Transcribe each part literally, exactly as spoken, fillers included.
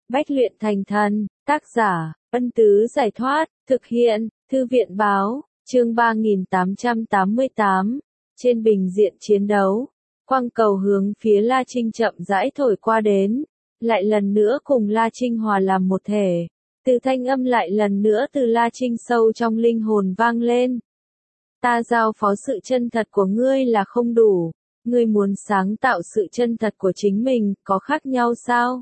Bách luyện thành thần, tác giả, Ân Tứ Giải Thoát, thực hiện, Thư viện Báo, chương ba nghìn tám trăm tám mươi tám. Trên bình diện chiến đấu, quang cầu hướng phía La Trinh chậm rãi thổi qua đến, lại lần nữa cùng La Trinh hòa làm một thể. Từ thanh âm lại lần nữa từ La Trinh sâu trong linh hồn vang lên. Ta giao phó sự chân thật của ngươi là không đủ, ngươi muốn sáng tạo sự chân thật của chính mình, có khác nhau sao?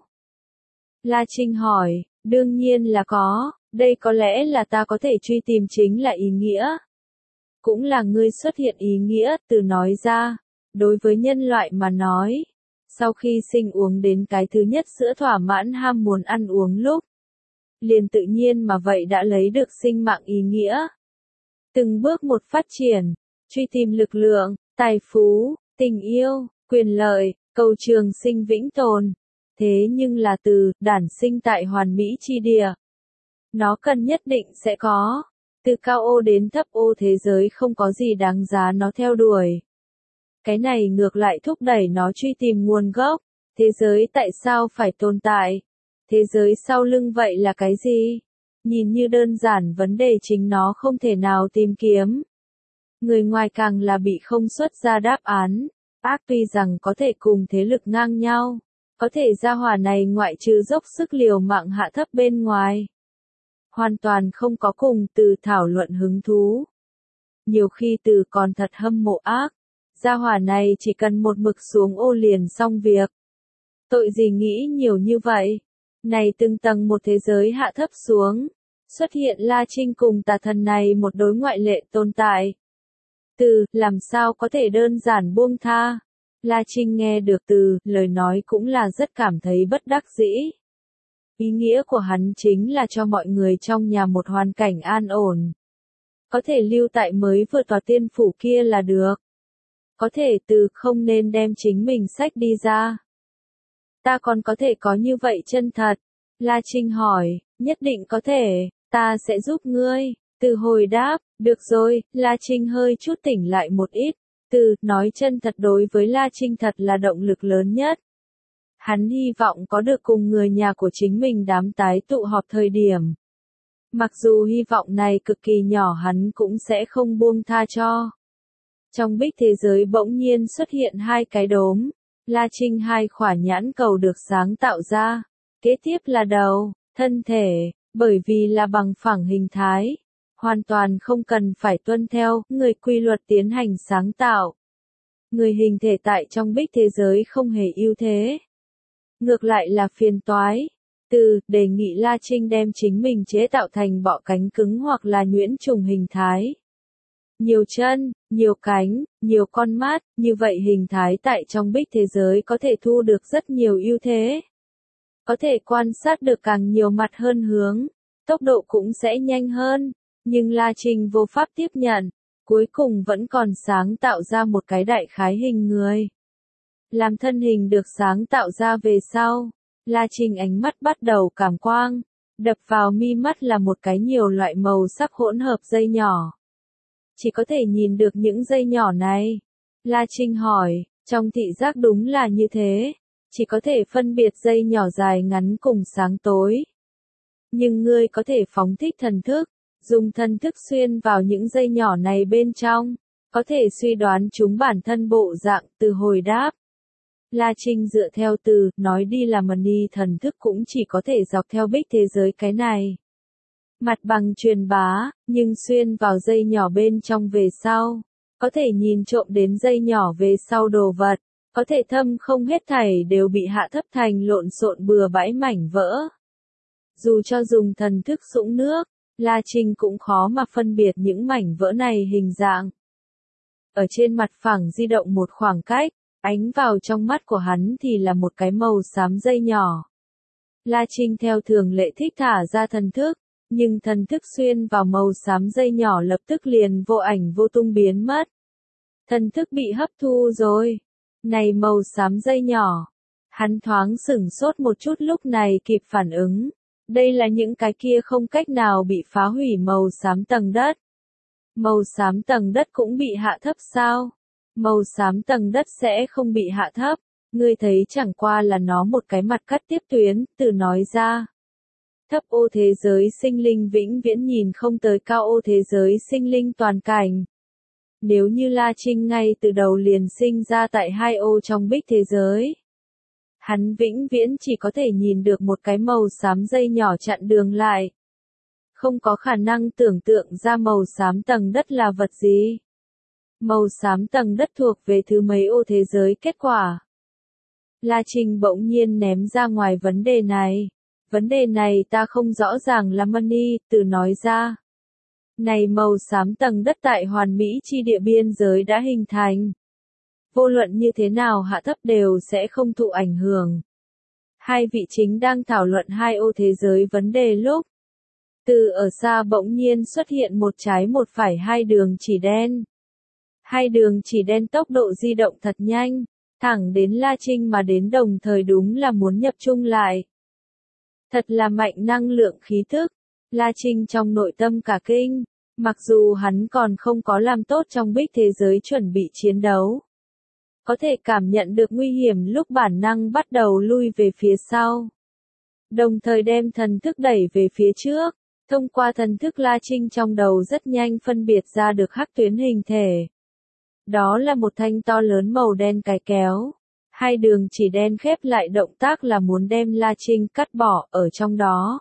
La Trinh hỏi, đương nhiên là có, đây có lẽ là ta có thể truy tìm chính là ý nghĩa. Cũng là ngươi xuất hiện ý nghĩa, từ nói ra, đối với nhân loại mà nói, sau khi sinh uống đến cái thứ nhất sữa thỏa mãn ham muốn ăn uống lúc, liền tự nhiên mà vậy đã lấy được sinh mạng ý nghĩa. Từng bước một phát triển, truy tìm lực lượng, tài phú, tình yêu, quyền lợi, cầu trường sinh vĩnh tồn. Thế nhưng là từ, đản sinh tại hoàn mỹ chi địa. Nó cần nhất định sẽ có. Từ cao ô đến thấp ô thế giới không có gì đáng giá nó theo đuổi. Cái này ngược lại thúc đẩy nó truy tìm nguồn gốc. Thế giới tại sao phải tồn tại? Thế giới sau lưng vậy là cái gì? Nhìn như đơn giản vấn đề chính nó không thể nào tìm kiếm. Người ngoài càng là bị không xuất ra đáp án. Ác tuy rằng có thể cùng thế lực ngang nhau. Có thể gia hỏa này ngoại trừ dốc sức liều mạng hạ thấp bên ngoài. Hoàn toàn không có cùng từ thảo luận hứng thú. Nhiều khi từ còn thật hâm mộ ác. Gia hỏa này chỉ cần một mực xuống ô liền xong việc. Tội gì nghĩ nhiều như vậy. Này từng tầng một thế giới hạ thấp xuống. Xuất hiện La Trinh cùng tà thần này một đối ngoại lệ tồn tại. Từ, làm sao có thể đơn giản buông tha. La Trinh nghe được từ, lời nói cũng là rất cảm thấy bất đắc dĩ. Ý nghĩa của hắn chính là cho mọi người trong nhà một hoàn cảnh an ổn. Có thể lưu tại mới vừa tòa tiên phủ kia là được. Có thể từ không nên đem chính mình xách đi ra. Ta còn có thể có như vậy chân thật. La Trinh hỏi, nhất định có thể, ta sẽ giúp ngươi. Từ hồi đáp, được rồi, La Trinh hơi chút tỉnh lại một ít. Từ, nói chân thật đối với La Trinh thật là động lực lớn nhất. Hắn hy vọng có được cùng người nhà của chính mình đám tái tụ họp thời điểm. Mặc dù hy vọng này cực kỳ nhỏ hắn cũng sẽ không buông tha cho. Trong bích thế giới bỗng nhiên xuất hiện hai cái đốm. La Trinh hai khỏa nhãn cầu được sáng tạo ra. Kế tiếp là đầu, thân thể, bởi vì là bằng phẳng hình thái. Hoàn toàn không cần phải tuân theo người quy luật tiến hành sáng tạo. Người hình thể tại trong bích thế giới không hề ưu thế. Ngược lại là phiền toái. Từ, đề nghị La Trinh đem chính mình chế tạo thành bọ cánh cứng hoặc là nhuyễn trùng hình thái. Nhiều chân, nhiều cánh, nhiều con mắt, như vậy hình thái tại trong bích thế giới có thể thu được rất nhiều ưu thế. Có thể quan sát được càng nhiều mặt hơn hướng, tốc độ cũng sẽ nhanh hơn. Nhưng La Trinh vô pháp tiếp nhận, cuối cùng vẫn còn sáng tạo ra một cái đại khái hình người. Làm thân hình được sáng tạo ra về sau, La Trinh ánh mắt bắt đầu cảm quang, đập vào mi mắt là một cái nhiều loại màu sắc hỗn hợp dây nhỏ. Chỉ có thể nhìn được những dây nhỏ này. La Trinh hỏi, trong thị giác đúng là như thế, chỉ có thể phân biệt dây nhỏ dài ngắn cùng sáng tối. Nhưng ngươi có thể phóng thích thần thức. Dùng thần thức xuyên vào những dây nhỏ này bên trong, có thể suy đoán chúng bản thân bộ dạng từ hồi đáp. La Trinh dựa theo từ, nói đi là mani thần thức cũng chỉ có thể dọc theo bích thế giới cái này. Mặt bằng truyền bá, nhưng xuyên vào dây nhỏ bên trong về sau, có thể nhìn trộm đến dây nhỏ về sau đồ vật, có thể thâm không hết thảy đều bị hạ thấp thành lộn xộn bừa bãi mảnh vỡ. Dù cho dùng thần thức sũng nước, La Trinh cũng khó mà phân biệt những mảnh vỡ này hình dạng. Ở trên mặt phẳng di động một khoảng cách, ánh vào trong mắt của hắn thì là một cái màu xám dây nhỏ. La Trinh theo thường lệ thích thả ra thần thức, nhưng thần thức xuyên vào màu xám dây nhỏ lập tức liền vô ảnh vô tung biến mất. Thần thức bị hấp thu rồi. Này màu xám dây nhỏ. Hắn thoáng sửng sốt một chút lúc này kịp phản ứng. Đây là những cái kia không cách nào bị phá hủy màu xám tầng đất. Màu xám tầng đất cũng bị hạ thấp sao? Màu xám tầng đất sẽ không bị hạ thấp. Ngươi thấy chẳng qua là nó một cái mặt cắt tiếp tuyến, từ nói ra. Thấp ô thế giới sinh linh vĩnh viễn nhìn không tới cao ô thế giới sinh linh toàn cảnh. Nếu như La Trinh ngay từ đầu liền sinh ra tại hai ô trong bích thế giới, hắn vĩnh viễn chỉ có thể nhìn được một cái màu xám dây nhỏ chặn đường lại. Không có khả năng tưởng tượng ra màu xám tầng đất là vật gì. Màu xám tầng đất thuộc về thứ mấy ô thế giới kết quả. La Trinh bỗng nhiên ném ra ngoài vấn đề này. Vấn đề này ta không rõ ràng lắm Mani, từ nói ra. Này màu xám tầng đất tại hoàn mỹ chi địa biên giới đã hình thành. Vô luận như thế nào hạ thấp đều sẽ không thụ ảnh hưởng. Hai vị chính đang thảo luận hai ô thế giới vấn đề lúc. Từ ở xa bỗng nhiên xuất hiện một trái một phải hai đường chỉ đen. Hai đường chỉ đen tốc độ di động thật nhanh, thẳng đến La Trinh mà đến đồng thời đúng là muốn nhập chung lại. Thật là mạnh năng lượng khí thức. La Trinh trong nội tâm cả kinh, mặc dù hắn còn không có làm tốt trong bích thế giới chuẩn bị chiến đấu. Có thể cảm nhận được nguy hiểm lúc bản năng bắt đầu lui về phía sau. Đồng thời đem thần thức đẩy về phía trước, thông qua thần thức La Trinh trong đầu rất nhanh phân biệt ra được hắc tuyến hình thể. Đó là một thanh to lớn màu đen cái kéo. Hai đường chỉ đen khép lại động tác là muốn đem La Trinh cắt bỏ ở trong đó.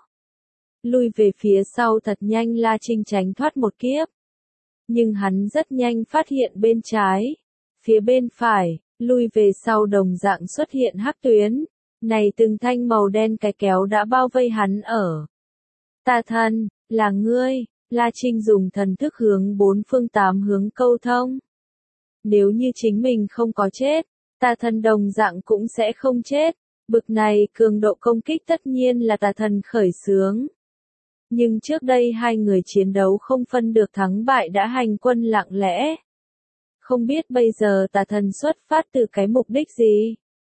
Lui về phía sau thật nhanh La Trinh tránh thoát một kiếp. Nhưng hắn rất nhanh phát hiện bên trái, phía bên phải, lui về sau đồng dạng xuất hiện hắc tuyến. Này từng thanh màu đen cái kéo đã bao vây hắn ở. Ta thân, là ngươi, La Trinh dùng thần thức hướng bốn phương tám hướng câu thông. Nếu như chính mình không có chết, tà thần đồng dạng cũng sẽ không chết. Bực này cường độ công kích tất nhiên là tà thần khởi xướng. Nhưng trước đây hai người chiến đấu không phân được thắng bại đã hành quân lặng lẽ. Không biết bây giờ tà thần xuất phát từ cái mục đích gì?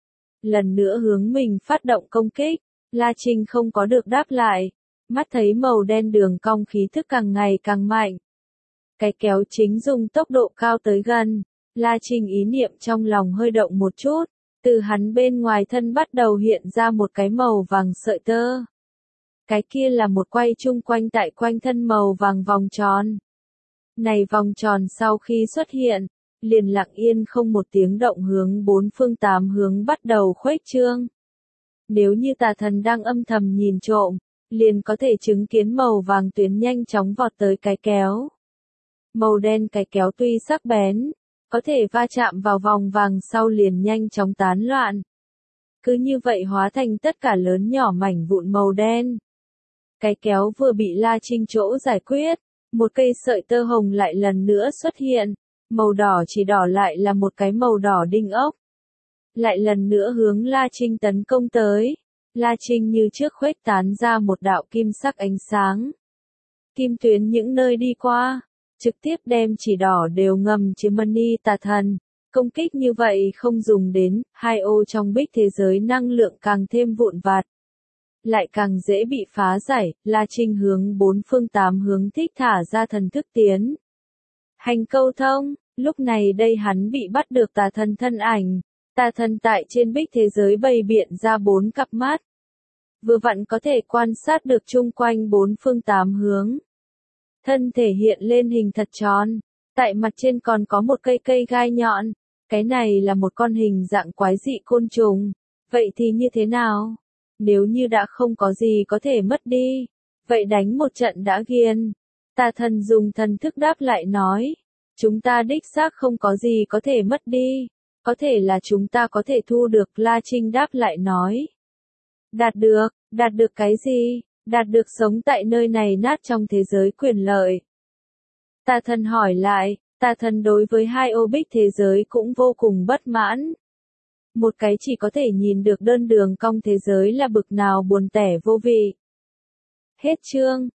Lần nữa hướng mình phát động công kích, La Trinh không có được đáp lại. Mắt thấy màu đen đường cong khí thức càng ngày càng mạnh. Cái kéo chính dùng tốc độ cao tới gần. La Trinh ý niệm trong lòng hơi động một chút, từ hắn bên ngoài thân bắt đầu hiện ra một cái màu vàng sợi tơ. Cái kia là một quay chung quanh tại quanh thân màu vàng vòng tròn. Này vòng tròn sau khi xuất hiện, liền lặng yên không một tiếng động hướng bốn phương tám hướng bắt đầu khuếch trương. Nếu như tà thần đang âm thầm nhìn trộm, liền có thể chứng kiến màu vàng tuyến nhanh chóng vọt tới cái kéo. Màu đen cái kéo tuy sắc bén, có thể va chạm vào vòng vàng sau liền nhanh chóng tán loạn. Cứ như vậy hóa thành tất cả lớn nhỏ mảnh vụn màu đen. Cái kéo vừa bị La Trinh chỗ giải quyết, một cây sợi tơ hồng lại lần nữa xuất hiện, màu đỏ chỉ đỏ lại là một cái màu đỏ đinh ốc. Lại lần nữa hướng La Trinh tấn công tới, La Trinh như trước khuếch tán ra một đạo kim sắc ánh sáng. Kim tuyến những nơi đi qua, trực tiếp đem chỉ đỏ đều ngầm chiếm Mani tà thần. Công kích như vậy không dùng đến, hai ô trong bích thế giới năng lượng càng thêm vụn vặt. Lại càng dễ bị phá giải, La Trinh hướng bốn phương tám hướng thích thả ra thần thức tiến. Hành câu thông, lúc này đây hắn bị bắt được tà thần thân ảnh. Tà thần tại trên bích thế giới bày biện ra bốn cặp mắt. Vừa vặn có thể quan sát được chung quanh bốn phương tám hướng. Thân thể hiện lên hình thật tròn, tại mặt trên còn có một cây cây gai nhọn. Cái này là một con hình dạng quái dị côn trùng. Vậy thì như thế nào? Nếu như đã không có gì có thể mất đi, vậy đánh một trận đã ghiền. Tà thần dùng thần thức đáp lại nói, chúng ta đích xác không có gì có thể mất đi, có thể là chúng ta có thể thu được. La Trinh đáp lại nói, đạt được, đạt được cái gì? Đạt được sống tại nơi này nát trong thế giới quyền lợi. Tà thần hỏi lại, tà thần đối với hai ô bích thế giới cũng vô cùng bất mãn. Một cái chỉ có thể nhìn được đơn đường cong thế giới là bực nào buồn tẻ vô vị. Hết chương.